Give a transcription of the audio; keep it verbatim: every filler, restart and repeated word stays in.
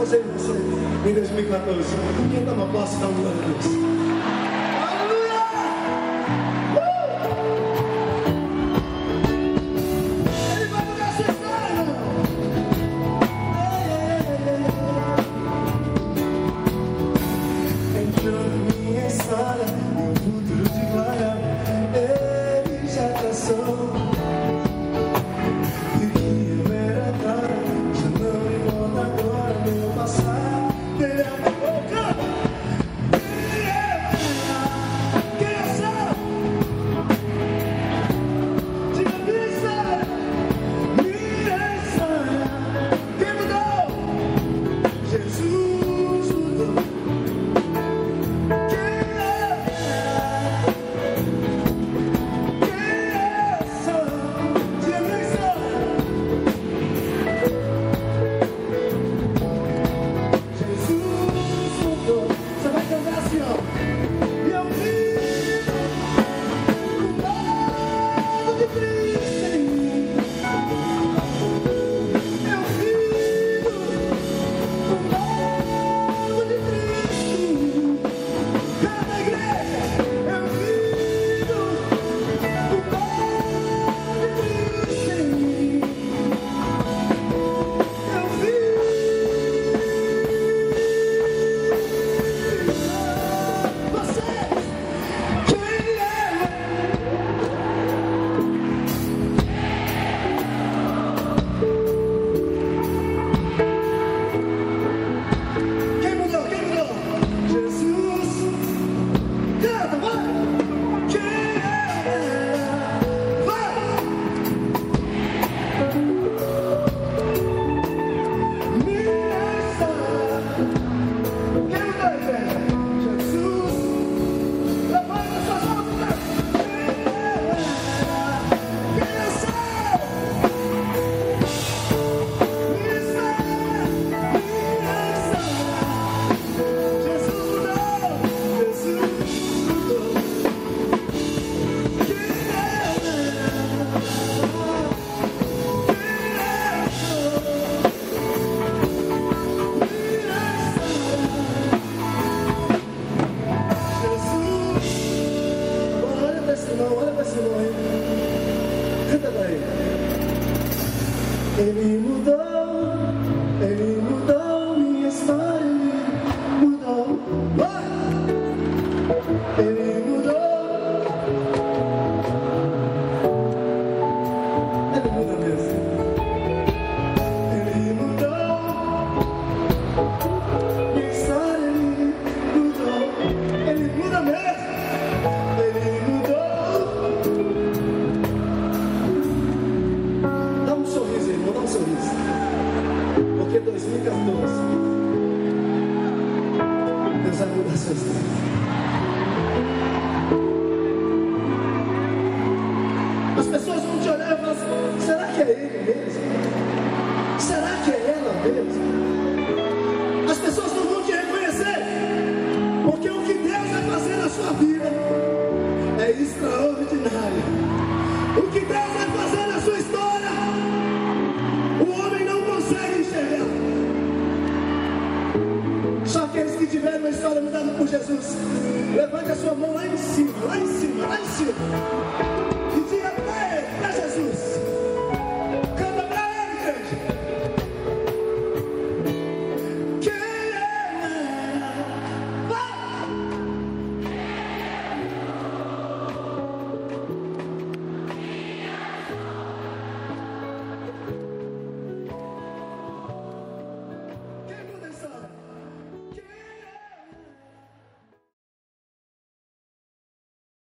fazer você em dois mil e quatorze? Quem toma posse dá um glória a Deus. Aleluia! Uh! Ele vai mudar a sua história, irmão. Entrou na minha história, meu futuro de glória, ele já traçou. E o que eu era agora, já não me importa agora, meu passado terá boca. Quem é? Quem eu sou? Diga minha história, minha história. Quem mudou? Jesus mudou. Ele mudou, ele mudou minha história, ele mudou, oh! Ele mudou, ele muda mesmo, ele mudou minha história, ele mudou, ele muda mesmo, ele mudou. Dá um sorriso, irmão, dá um sorriso. Porque dois mil e quatorze, Deus vai mudar a sua história. As pessoas vão te olhar e falar assim: será que é ele mesmo? Será que é ela mesmo? As pessoas não vão te reconhecer, porque o que Deus vai fazer na sua vida é extraordinário. O que Deus vai fazer na sua história, o homem não consegue enxergar. Só aqueles que tiveram uma história mudada por Jesus, levante a sua mão lá em cima, lá em cima, lá em cima.